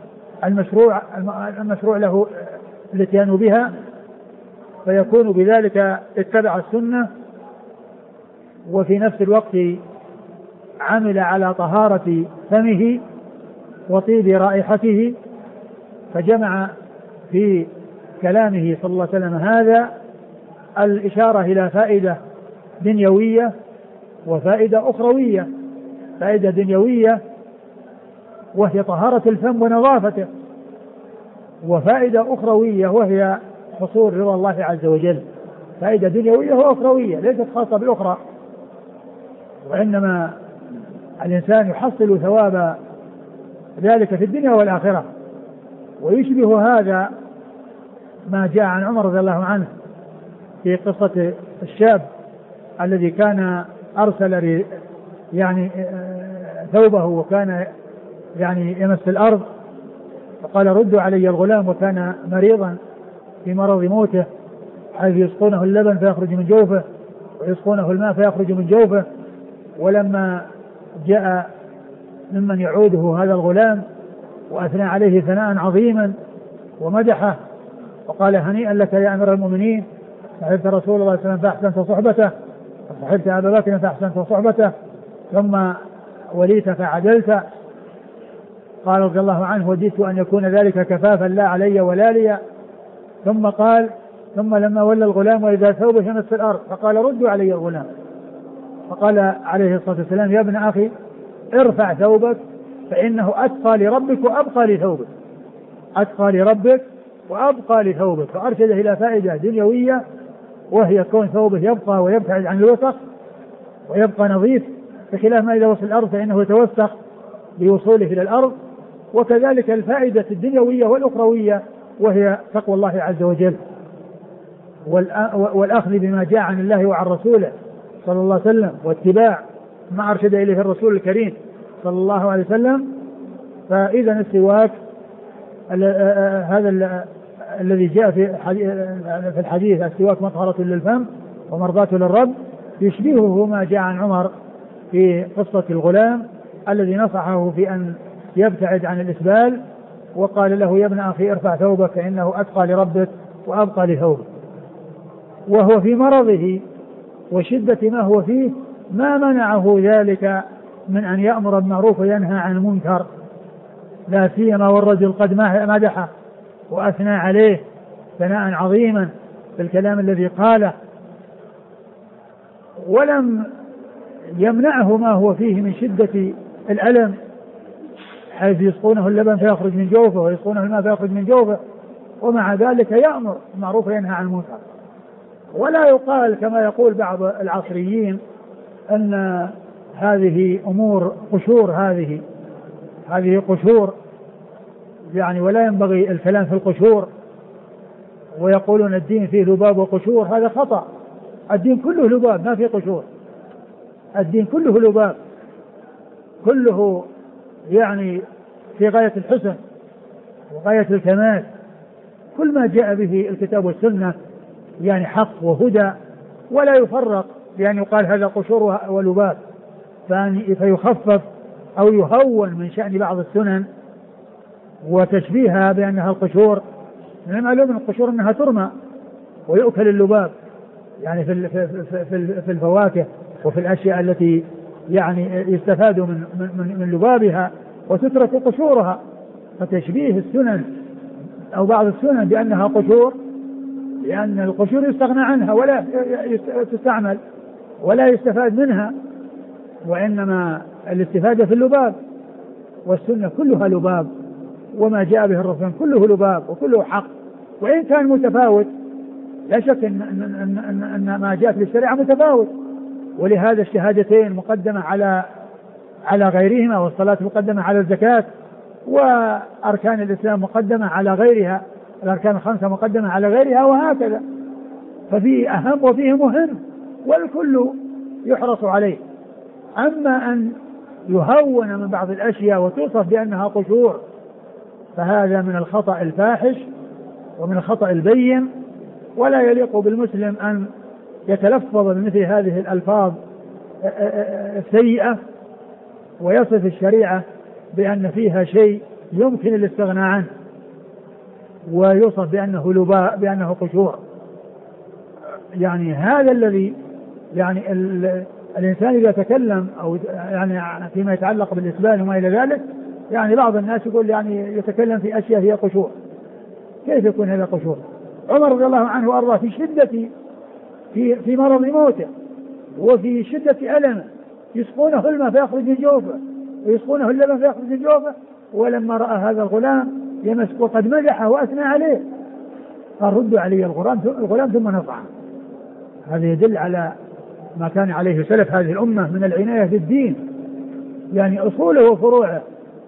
المشروع له الاتيان بها، فيكون بذلك اتبع السنة وفي نفس الوقت عمل على طهارة فمه وطيب رائحته، فجمع في كلامه صلى الله عليه وسلم هذا الإشارة إلى فائدة دنيوية وفائدة أخروية. فائدة دنيوية وهي طهارة الفم ونظافته، وفائدة أخروية وهي حصول رضا الله عز وجل. فائدة دنيوية وأخروية ليست خاصة بالأخرى، وإنما الإنسان يحصل ثواب ذلك في الدنيا والآخرة. ويشبه هذا ما جاء عن عمر رضي الله عنه في قصة الشاب الذي كان أرسل يعني ثوبه وكان يعني يمس الأرض، فقال ردوا علي الغلام، وكان مريضا في مرض موته، حيث يسقونه اللبن فيخرج من جوفه ويسقونه الماء فيخرج من جوفه. ولما جاء ممن يعوده هذا الغلام وأثنى عليه ثناء عظيما ومدحه وقال هنيئا لك يا أمير المؤمنين، صحبت رسول الله صلى الله عليه وسلم فأحسنت صحبته، وصحبت أبا بكر فأحسنت صحبته، ثم وليت فعدلت. قال رضي الله عنه وددت أن يكون ذلك كفافا لا علي ولا لي. ثم قال ثم لما ولى الغلام وإذا ثوبه يمس في الأرض فقال ردوا علي الغلام، فقال عليه الصلاة والسلام يا ابن أخي ارفع ثوبك فإنه أتقى لربك وأبقى لثوبك، أتقى لربك وأبقى لثوبك. فأرشده إلى فائدة دنيوية وهي كون ثوبه يبقى ويبتعد عن الوسخ ويبقى نظيف، بخلاف ما إذا وصل الأرض فإنه يتوسخ بوصوله إلى الأرض. وكذلك الفائدة الدنيوية والأخروية وهي تقوى الله عز وجل والأخذ بما جاء عن الله وعن رسوله صلى الله عليه وسلم واتباع ما أرشد إليه الرسول الكريم صلى الله عليه وسلم. فإذا السواك هذا الذي جاء في الحديث السواك مطهرة للفم ومرضاة للرب، يشبهه ما جاء عن عمر في قصة الغلام الذي نصحه في أن يبتعد عن الإسبال، وقال له يا ابن أخي ارفع ثوبك فإنه أتقى لربك وأبقى لثوبك. وهو في مرضه وشدة ما هو فيه ما منعه ذلك من أن يأمر بالمعروف وينهى عن المنكر، لا سيما والرجل قد مدحه وأثنى عليه ثناء عظيما في الكلام الذي قاله، ولم يمنعه ما هو فيه من شدة الألم، حيث يسقونه اللبن فيخرج من جوفه ويسقونه الماء فيخرج من جوفه، ومع ذلك يأمر بالمعروف وينهى عن المنكر. ولا يقال كما يقول بعض العصريين أن هذه أمور قشور، هذه قشور يعني، ولا ينبغي الكلام في القشور، ويقولون الدين فيه لباب وقشور. هذا خطأ، الدين كله لباب ما فيه قشور، الدين كله لباب، كله يعني في غاية الحسن وغاية الكمال. كل ما جاء به الكتاب والسنة يعني حق وهدى، ولا يفرق بأن يقال هذا قشور ولباب فيخفف أو يهون من شأن بعض السنن وتشبيهها بأنها القشور. من المعلوم من القشور أنها ترمى ويؤكل اللباب، يعني في الفواكه وفي الأشياء التي يعني يستفاد من لبابها وتترك قشورها. فتشبيه السنن أو بعض السنن بأنها قشور، لأن القشور يستغنى عنها ولا تستعمل ولا يستفاد منها، وإنما الاستفادة في اللباب، والسنة كلها لباب، وما جاء به الرسول كله لباب وكله حق، وإن كان متفاوت. لا شك أن ما جاء في الشريعة متفاوت، ولهذا الشهادتين مقدمة على غيرهما، والصلاة مقدمة على الزكاة، وأركان الإسلام مقدمة على غيرها، الأركان الخمسة مقدمة على غيرها، وهكذا. ففيه أهم وفيه مهم، والكل يحرص عليه. أما أن يهون من بعض الأشياء وتوصف بأنها قشور فهذا من الخطأ الفاحش ومن الخطأ البين، ولا يليق بالمسلم أن يتلفظ بمثل هذه الألفاظ السيئة ويصف الشريعة بأن فيها شيء يمكن الاستغناء عنه، ويوصف بأنه لباء بأنه قشور. يعني هذا الذي يعني الإنسان إذا تكلم أو يعني فيما يتعلق بالإسبال وما إلى ذلك، يعني بعض الناس يقول يعني يتكلم في أشياء هي قشور. كيف يكون هذا قشور؟ عمر رضي الله عنه وأرضاه في شدة في مرض موته وفي شدة ألمه يسقونه الماء فيخرج من جوفه ويسقونه اللبن فيخرج من جوفه، ولما رأى هذا الغلام يمسك وقد مدحه وأثنى عليه قال ردوا علي الغلام ثم نصعه. هذا يدل على ما كان عليه سلف هذه الأمة من العناية بالدين، يعني أصوله وفروعه،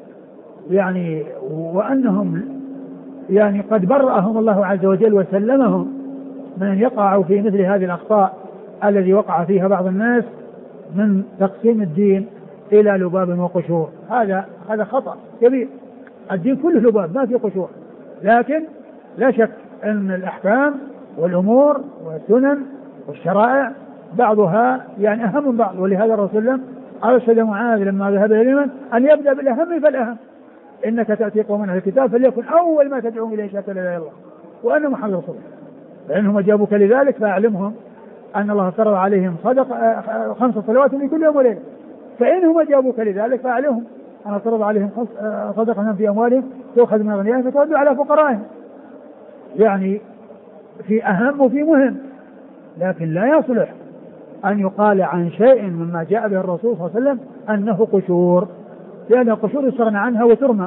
يعني وأنهم يعني قد برأهم الله عز وجل وسلمهم من أن يقعوا في مثل هذه الأخطاء الذي وقع فيها بعض الناس من تقسيم الدين إلى لباب وقشور. هذا خطأ كبير. الدين كله لباب ما في قشور، لكن لا شك أن الأحكام والأمور والسنن والشرائع بعضها يعني أهم من بعض. ولهذا الرسول أرشد معاذ لما ذهب إلى اليمن أن يبدأ بالأهم فالأهم، إنك تأتي قوم من أهل الكتاب فليكن أول ما تدعوهم إليه شهادة لا إله إلا الله وأن محمد رسول الله، فإنهم أجابوك لذلك فأعلمهم أن الله فرض عليهم 5 صلوات لكل يوم وليلة، فإنهم أجابوك لذلك فأعلمهم أن فرض عليهم صدقة في أموالهم تؤخذ من أغنيائهم فترد على فقرائهم. يعني في أهم وفي مهم، لكن لا يصلح أن يقال عن شيء مما جاء به الرسول صلى الله عليه وسلم أنه قشور، لأن القشور يستغنى عنها وترمى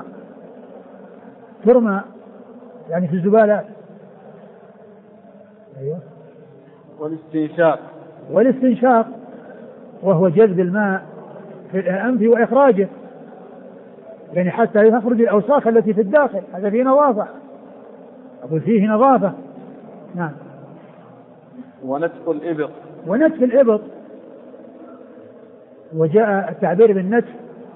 يعني في الزبالات. أيوة. والاستنشاق وهو جذب الماء في الأنف وإخراجه، يعني حتى يخرج الأوساخ التي في الداخل، هذا فيه نظافة، أقول فيه نظافة. نعم. ونتف الإبط، وجاء التعبير بالنتف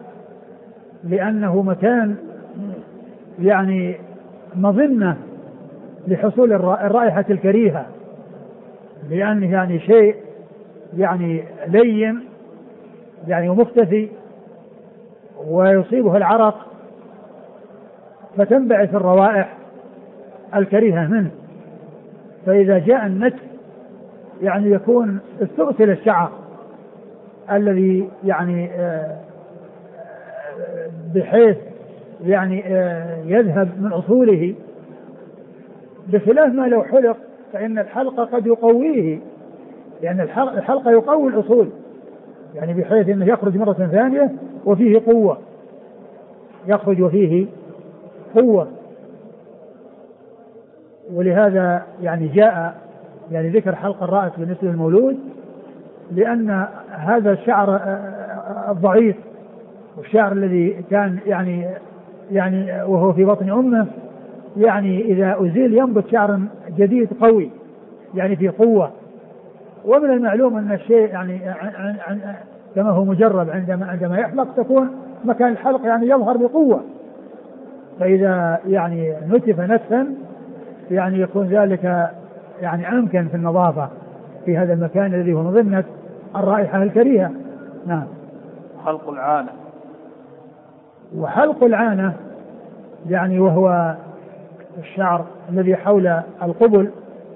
لأنه مكان يعني مظنة لحصول الرائحة الكريهة، لأنه يعني شيء يعني لين يعني ومختفي ويصيبه العرق فتنبعث الروائح الكريهة منه. فإذا جاء النتف يعني يكون استغسل الشعر الذي يعني بحيث يعني يذهب من أصوله، بخلاف ما لو حلق فإن الحلق قد يقويه، لأن الحلق يقوي الأصول يعني بحيث أنه يخرج مرة ثانية وفيه قوة، يخرج وفيه قوة. ولهذا يعني جاء يعني ذكر حلق الرأس بالنسبة للمولود، لأن هذا الشعر الضعيف والشعر الذي كان يعني وهو في بطن أمه يعني إذا أزيل ينبت شعر جديد قوي يعني في قوة. ومن المعلوم أن الشيء يعني كما هو مجرب عندما يحلق تكون مكان الحلق يعني يظهر بقوة، فإذا يعني نتف نتفا يعني يكون ذلك يعني أمكن في النظافة في هذا المكان الذي هو مظنة الرائحة الكريهة. نعم. حلق العانة. وحلق العانة يعني وهو الشعر الذي حول القبل،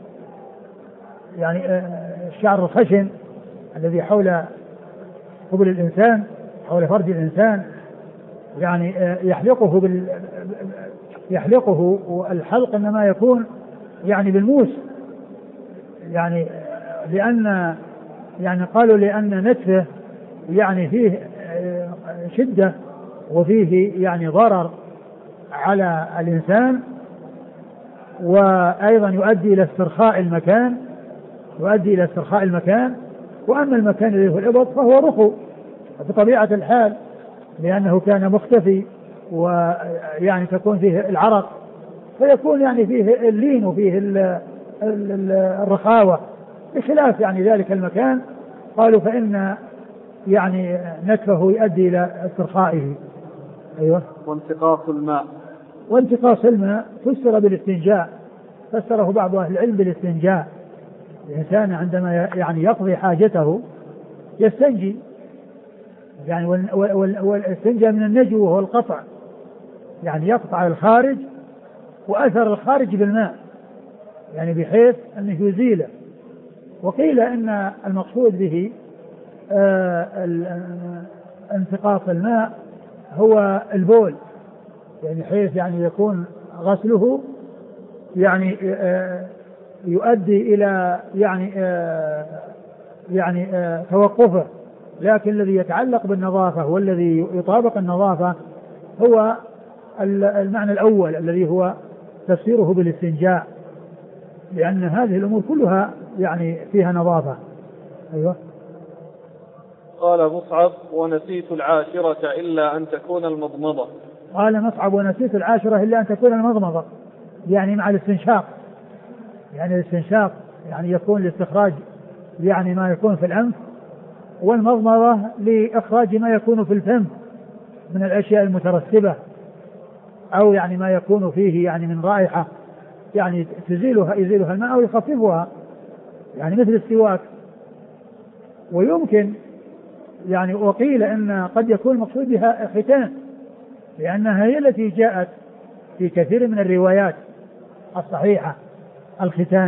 يعني الشعر الخشن الذي حول قبل الإنسان حول فرج الإنسان، يعني يحلقه والحلق إنما يكون يعني بالموس، يعني لأن يعني قالوا لأن نتفه يعني فيه شدة وفيه يعني ضرر على الإنسان، وأيضا يؤدي إلى استرخاء المكان، وأما المكان الذي هو الإبط فهو رخو بطبيعة الحال، لأنه كان مختفي ويعني تكون فيه العرق فيكون يعني فيه اللين وفيه الرخاوة، بخلاف يعني ذلك المكان قالوا فإن يعني نتفه يؤدي إلى استرخائه. أيوة. وانتقاص الماء فسر بالاستنجاء، فسره بعض أهل العلم بالاستنجاء. الإنسان عندما يعني يقضي حاجته يستنجي، يعني والاستنجاء من النجو وهو القطع، يعني يقطع الخارج وأثر الخارج بالماء يعني بحيث أنه يزيله. وقيل إن المقصود به انتقاص الماء هو البول، يعني حيث يعني يكون غسله يعني يؤدي إلى يعني توقفه، لكن الذي يتعلق بالنظافة والذي يطابق النظافة هو المعنى الأول الذي هو تفسيره بالاستنجاء، لأن هذه الأمور كلها يعني فيها نظافة. أيوة. قال مصعب: ونسيت العاشرة إلا أن تكون المضمضة. قال مصعب: ونسيت العاشرة إلا أن تكون المضمضة، يعني مع الاستنشاق، يعني الاستنشاق يعني يكون لاستخراج يعني ما يكون في الأنف، والمضمضة لإخراج ما يكون في الفم من الأشياء المترسبة، أو يعني ما يكون فيه يعني من رائحة يعني يزيلها الماء أو يخففها، يعني مثل السواك. ويمكن يعني وقيل إن قد يكون مقصود بها ختان، لأنها هي التي جاءت في كثير من الروايات الصحيحة الختان.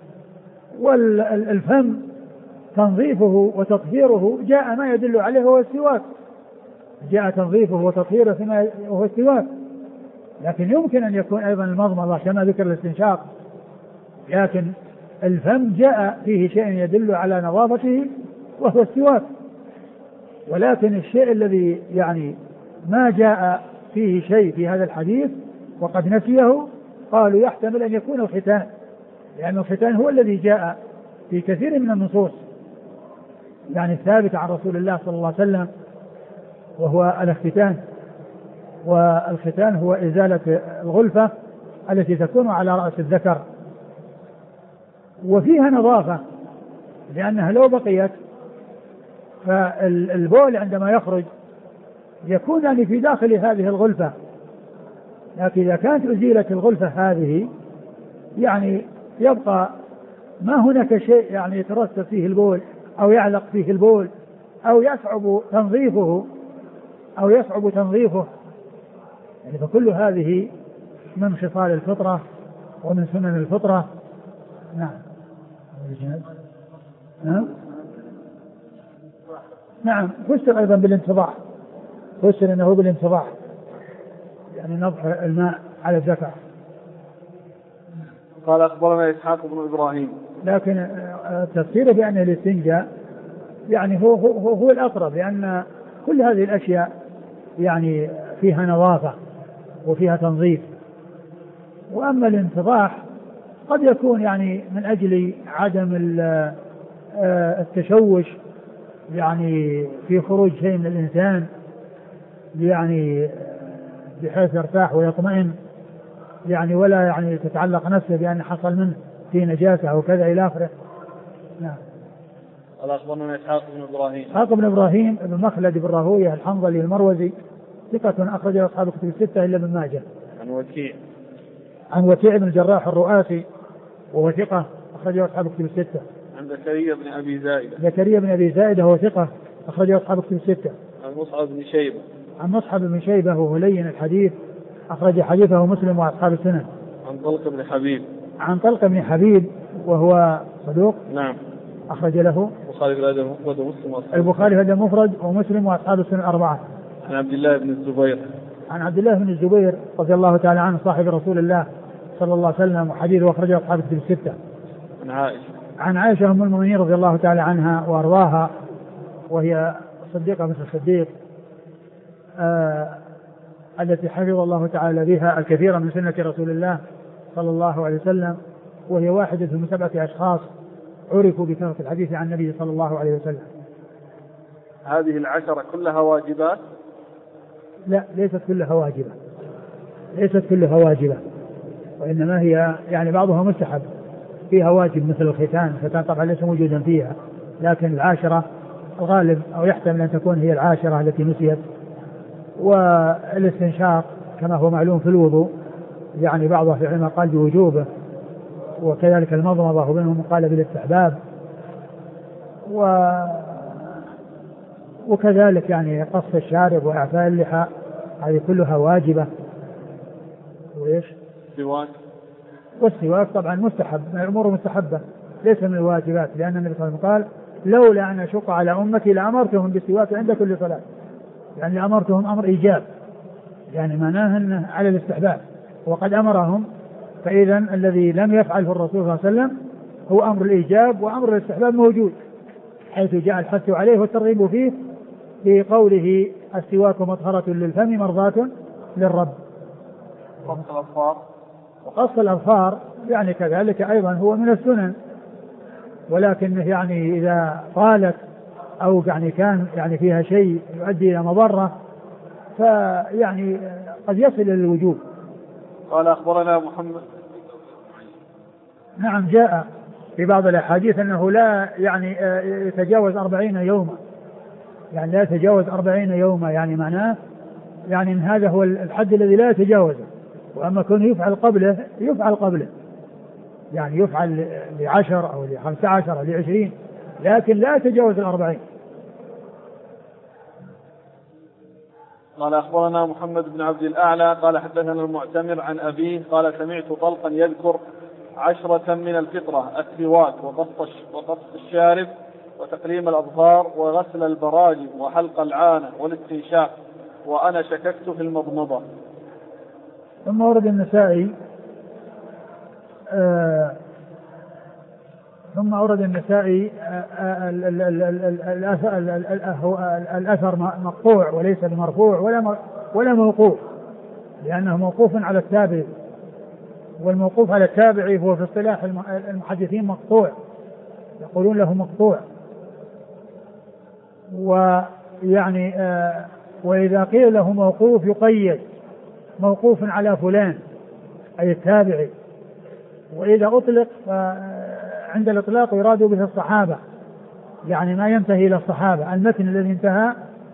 والفم تنظيفه وتطهيره جاء ما يدل عليه هو السواك، جاء تنظيفه وتطهيره فيما هو السواك، لكن يمكن أن يكون أيضا المضمضة كما ذكر الاستنشاق، لكن الفم جاء فيه شيء يدل على نظافته وهو السواك. ولكن الشيء الذي يعني ما جاء فيه شيء في هذا الحديث وقد نسيه قالوا يحتمل أن يكون الختان، لأن الختان هو الذي جاء في كثير من النصوص يعني الثابت عن رسول الله صلى الله عليه وسلم، وهو الاختتان. والختان هو إزالة الغلفة التي تكون على رأس الذكر، وفيها نظافة، لأنها لو بقيت فالبول عندما يخرج يكون يعني في داخل هذه الغلفة، لكن إذا كانت أزيلت الغلفة هذه يعني يبقى ما هناك شيء يعني يترسب فيه البول أو يعلق فيه البول أو يصعب تنظيفه يعني فكل هذه من خصال الفطرة ومن سنن الفطرة. نعم فسر أيضا بالانتضاح، فسر أنه بالانتضاح يعني نضح الماء على الذكر. قال أخبرنا إسحاق بن إبراهيم. لكن التفسير بأن الاستنجاء يعني هو الأقرب، لأن كل هذه الأشياء يعني فيها نظافة وفيها تنظيف. وأما الانتضاح قد يكون يعني من أجل عدم التشوش يعني في خروج شيء من الإنسان يعني بحيث يرتاح ويطمئن يعني ولا يعني تتعلق نفسه بأن حصل منه في نجاسة أو كذا إلى آخره. نعم. قال أخبرنا إسحاق بن إبراهيم بن مخلد بن راهويه الحنظلي المروزي ثقة أخرجه أصحاب الكتب الستة إلا ابن ماجه. عن وكيع بن الجراح الرؤاسي وهو ثقة أخرجه أصحاب الكتب الستة. عن زكريا بن أبي زائدة وهو ثقة أخرجه أصحاب الكتب الستة. عن مصعب بن شيبة وهو لين الحديث أخرج حديثه مسلم وأصحاب السنن. عن طلق بن حبيب وهو صدوق. نعم. أخرج له البخاري في المفرد ومسلم وأصحاب السنن الأربعة. عن عبد الله بن الزبير رضي الله تعالى عنه صاحب رسول الله صلى الله عليه وسلم وحديثه أخرجه أصحاب الكتب الستة. عن عائشة أم المؤمنين رضي الله تعالى عنها وأرضاها وهي صديقة مثل الصديق التي حفظ الله تعالى بها الكثير من سنة رسول الله صلى الله عليه وسلم، وهي واحدة من 7 أشخاص عرفوا بكثرة الحديث عن النبي صلى الله عليه وسلم. هذه 10 كلها واجبات؟ لا، ليست كلها واجبة، وإنما هي يعني بعضها مستحب، فيها واجب مثل الختان طبعا ليس موجودا فيها، لكن 10 الغالب أو يحتمل أن تكون هي 10 التي نسيت. والاستنشاق كما هو معلوم في الوضوء يعني بعضها في العلماء قال بوجوبه، وكذلك المضمضة وبينهم قال بالاستحباب، وكذلك يعني قص الشارب وإعفاء اللحى هذه كلها واجبة. والسواك طبعا مستحب، من الأمور المستحبة ليس من الواجبات، لأن النبي صلى الله عليه وسلم قال لولا أن أشق على أمتي لأمرتهم بالسواك عند كل صلاة، يعني أمرتهم أمر إيجاب، يعني معناه أنه على الاستحباب وقد أمرهم، فإذا الذي لم يفعله الرسول صلى الله عليه وسلم هو أمر الإيجاب، وأمر الاستحباب موجود حيث جاء الحث عليه والترغيب فيه بقوله السواك مطهرة للفم مرضاة للرب. وقص الأظفار يعني كذلك أيضا هو من السنن، ولكن يعني إذا طالت أو يعني كان يعني فيها شيء يؤدي إلى مضرة فيعني قد يصل إلى الوجوب. قال أخبرنا محمد. نعم، جاء في بعض الأحاديث أنه لا يعني يتجاوز 40 يوما، يعني لا يتجاوز 40 يوما، يعني معناه يعني إن هذا هو الحد الذي لا يتجاوزه، وأما كونه يفعل قبله يعني يفعل ل10 أو ل15 أو ل20، لكن لا يتجاوز 40. قال أخبرنا محمد بن عبد الأعلى قال حدثنا المعتمر عن أبيه قال سمعت طلقا يذكر 10 من الفطرة: السواك وقص الشارب وتقليم الأظفار وغسل البراجم وحلق العانة والاستنشاق، وأنا شككت في المضمضة. ثم ورد النسائي الأثر مقطوع وليس بمرفوع ولا موقوف، لأنه موقوف على التابع، والموقوف على التابع هو في اصطلاح المحدثين مقطوع، يقولون له مقطوع. ويعني وإذا قيل له موقوف يقيد موقوف على فلان أي التابعي، وإذا أطلق عند الإطلاق يراد به الصحابة، يعني ما ينتهي إلى الصحابة، المتن الذي انتهى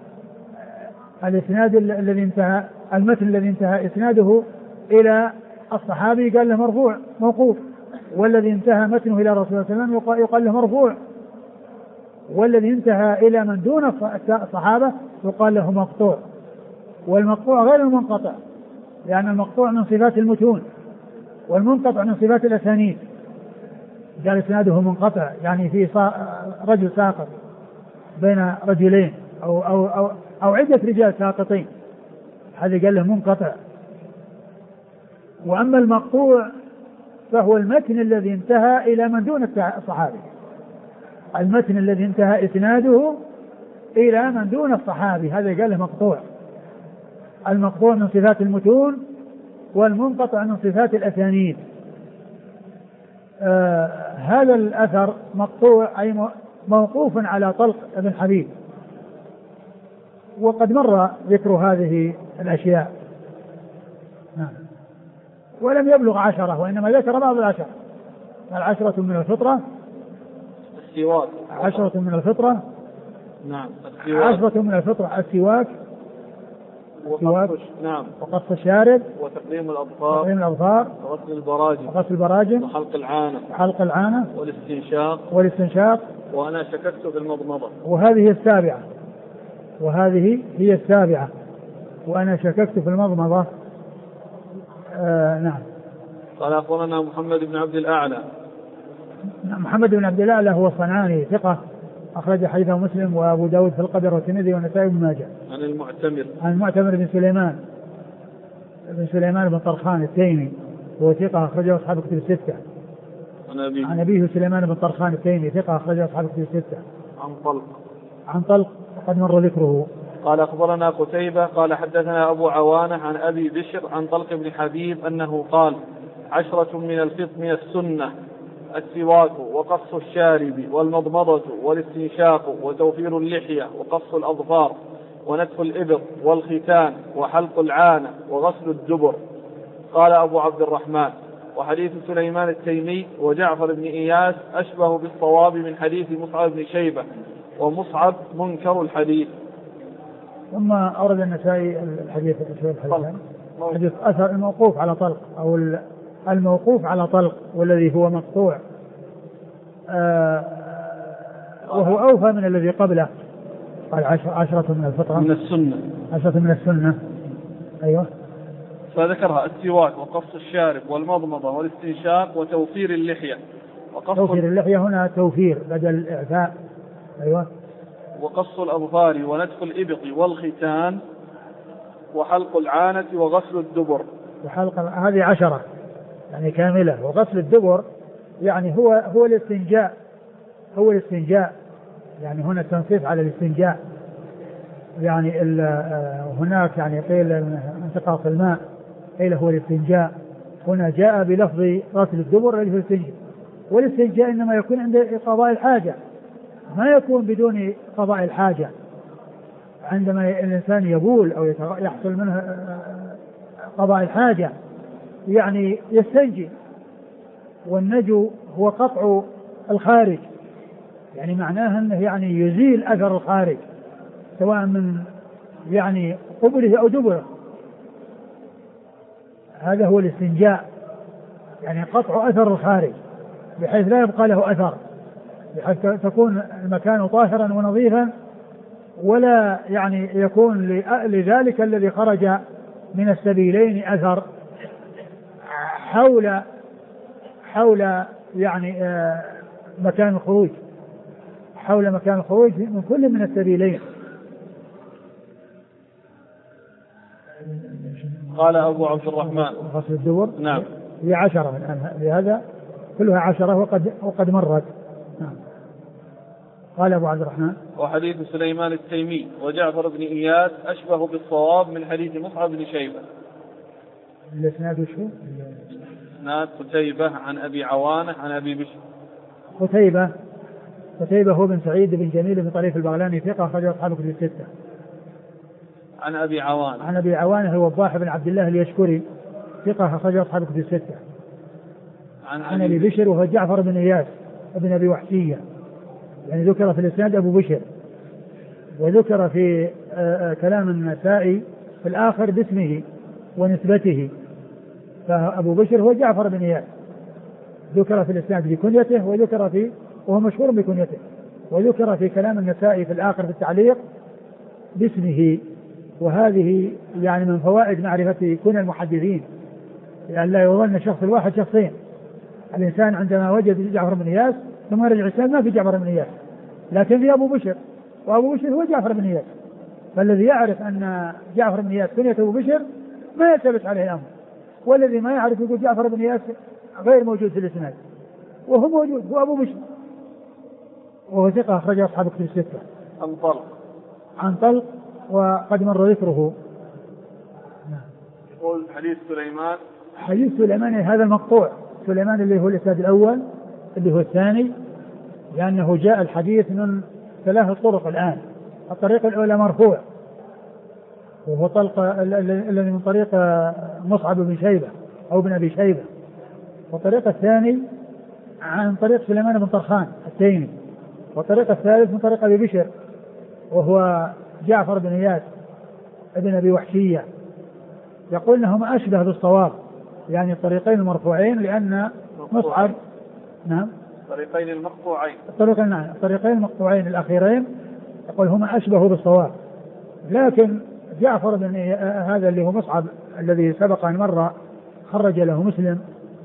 المتن الذي انتهى إسناده إلى الصحابي قال له مرفوع موقوف، والذي انتهى متنه إلى رسول الله صلى الله عليه وسلم يقال له مرفوع. والذي انتهى إلى من دون الصحابة يقال له مقطوع. والمقطوع غير المنقطع، لأن المقطوع من صفات المتون والمنقطع من صفات الأسانيد. قال إسناده منقطع يعني في رجل ساقط بين رجلين أو عدة رجال ساقطين، هذا قال له منقطع. وأما المقطوع فهو المتن الذي انتهى إلى من دون الصحابي، المتن الذي انتهى إسناده إلى من دون الصحابي، هذا قال له مقطوع. المقطوع من صفات المتون والمنقطع من صفات الأسانيد. هذا الأثر مقطوع أي موقوف على طلق بن حبيب، وقد مر ذكر هذه الأشياء. ولم يبلغ 10، وإنما ذكر بعض 10. 10 من الفطرة، السواك 10 من الفطرة، نعم 10 من الفطرة السواك، نعم، وقص الشارب، وتقديم الأظفار، وغسل البراجم، وحلق العانة، والاستنشاق. وأنا شككت في المضمضة، وهذه هي السابعة، وأنا شككت في المضمضة. نعم. قال أخبرنا محمد بن عبد الأعلى. محمد بن عبد الأعلى هو الصنعاني ثقة، أخرج حديثه مسلم وأبو داود في القدر والترمذي والنسائي بن ماجه. عن المعتمر بن سليمان بن طرخان التيمي، وهو ثقة، أخرجه أصحاب الكتب الستة. عن أبيه سليمان بن طرخان التيمي ثقة، أخرجه أصحاب الكتب الستة. عن طلق وقد مر ذكره. قال أخبرنا قتيبة قال حدثنا أبو عوانة عن أبي بشر عن طلق بن حبيب أنه قال 10 من السنة: السواك، وقص الشارب، والمضمضة، والاستنشاق، وتوفير اللحية، وقص الأظفار، ونتف الإبط، والختان، وحلق العانة، وغسل الدبر. قال أبو عبد الرحمن: وحديث سليمان التيمي وجعفر بن إياس أشبه بالصواب من حديث مصعب بن شيبة، ومصعب منكر الحديث. ثم أورد النسائي الحديث حديث أثر الموقوف على طلق، أو الموقوف على طلق، والذي هو مقطوع، وهو أوفى من الذي قبله. قال 10 من الفطرة، من السنة، 10 من السنة. أيوة. فذكرها: السواك، وقص الشارب، والمضمضة، والاستنشاق، وتوفير اللحية. توفير اللحية هنا توفير بدل الإعفاء. أيوة. وقص الأظفار، ونتف الإبط، والختان، وحلق العانة، وغسل الدبر. هذه 10 يعني كاملة. وغسل الدبر يعني هو الاستنجاء، يعني هنا التنصيص على الاستنجاء. يعني هناك يعني قيل انتقاص الماء، قيل هو الاستنجاء. هنا جاء بلفظ غسل الدبر الذي هو الاستنجاء. والاستنجاء إنما يكون عند قضاء الحاجة، ما يكون بدون قضاء الحاجة. عندما الإنسان يبول أو يحصل منه قضاء الحاجة يعني يستنجي. والنجو هو قطع الخارج، يعني معناها أنه يعني يزيل أثر الخارج سواء من يعني قبله أو دبره. هذا هو الاستنجاء، يعني قطع أثر الخارج بحيث لا يبقى له أثر، بحيث تكون المكان طاهرا ونظيفا، ولا يعني يكون لذلك الذي خرج من السبيلين أثر حول يعني مكان الخروج، حول مكان الخروج من كل من السبيلين. قال أبو عبد الرحمن: غسل الدبر. نعم. هي 10 الآن، لهذا كلها 10 وقد مرت. نعم. قال أبو عبد الرحمن: وحديث سليمان التيمي وجعفر بن إياس أشبه بالصواب من حديث مصعب بن شيبة. الإسناد شو؟ إسناد قتيبة عن أبي عوانة عن أبي بشر. قتيبة هو بن سعيد بن جميل بن طريف البغلاني ثقة، أخرجه أصحاب الكتب الستة. عن أبي عوانة هو وضاح بن عبد الله اليشكري ثقة، أخرجه أصحاب الكتب الستة. عن أبي بشر وهو جعفر بن إياس ابن أبي وحشية، يعني ذكر في الإسناد أبو بشر، وذكر في كلام النسائي في الآخر باسمه ونسبته. فأبو بشر هو جعفر بن إياس، ذكر في الإسناد بكنيته، وذكر وهو مشهور بكنيته، وذكر في كلام النسائي في الآخر في التعليق باسمه. وهذه يعني من فوائد معرفة كون المحدثين، لأن لا يظن الشخص الواحد شخصين. الإنسان عندما وجد جعفر بن إياس ثم رجع الإنسان ما في جعفر بن إياس، لكن في أبو بشر، وأبو بشر هو جعفر بن إياس. فالذي يعرف أن جعفر بن إياس كنية أبو بشر ما يلتبس عليه الأمر، والذي ما يعرف يقول جعفر بن إياس غير موجود في الإسناد وهو موجود، هو أبو بشر وهو ثقة أخرج أصحاب كتب الستة. عن طلق وقد مر ذكره. يقول حديث سليمان هذا المقطوع، سليمان اللي هو الإسناد الأول اللي هو الثاني، لأنه جاء الحديث من 3 طرق الآن. الطريق الأولى مرفوع وهو طلق الذي من طريق مصعب بن شيبة أو بن أبي شيبة، والطريق الثاني عن طريق سليمان بن طرخان التيمي، والطريق الثالث من طريق أبي بشر وهو جعفر بن إياس ابن أبي وحشية. يقول أنهما أشبه بالصواب، يعني الطريقين المرفوعين، لأن مصعب الطريقين المقطوعين الأخيرين يقول هما أشبه بالصواب. لكن جعفر بن هذا اللي هو مصعب الذي سبق أن مر خرج له مسلم،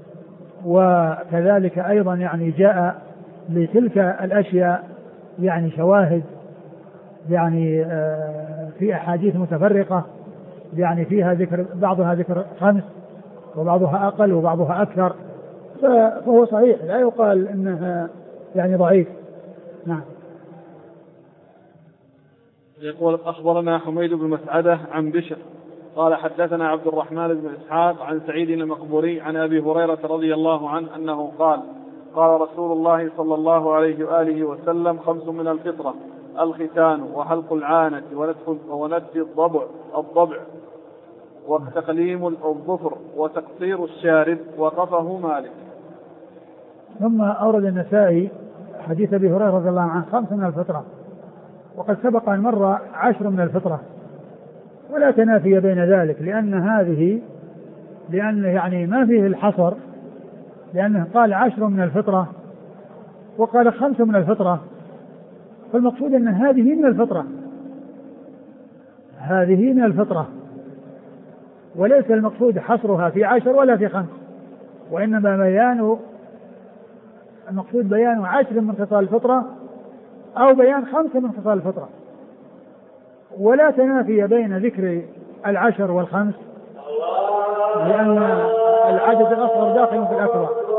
وكذلك أيضا يعني جاء لتلك الأشياء يعني شواهد يعني في أحاديث متفرقة، يعني فيها ذكر، بعضها ذكر 5 وبعضها أقل وبعضها أكثر، فهو صحيح لا يقال إنها يعني ضعيف. نعم. يقول أخبرنا حميد بن مسعدة عن بشر قال حدثنا عبد الرحمن بن إسحاق عن سعيد المقبوري عن أبي هريرة رضي الله عنه أنه قال قال رسول الله صلى الله عليه وآله وسلم 5 من الفطرة: الختان وحلق العانة ونتف الضبع وتقليم الظفر وتقصير الشارب. وقفه مالك. ثم أورد النسائي حديث أبي هريرة رضي الله عنه 5 من الفطرة، وقد سبق أن مر 10 من الفطرة، ولا تنافي بين ذلك، لأن يعني ما فيه الحصر، لأنه قال 10 من الفطرة وقال 5 من الفطرة، فالمقصود أن هذه من الفطرة، وليس المقصود حصرها في 10 ولا في 5، وإنما المقصود بيان 10 من خصال الفطرة أو بيان 5 من خصال الفطرة، ولا تنافي بين ذكر 10 و5، لأن العدد الأصغر داخل في الأكبر.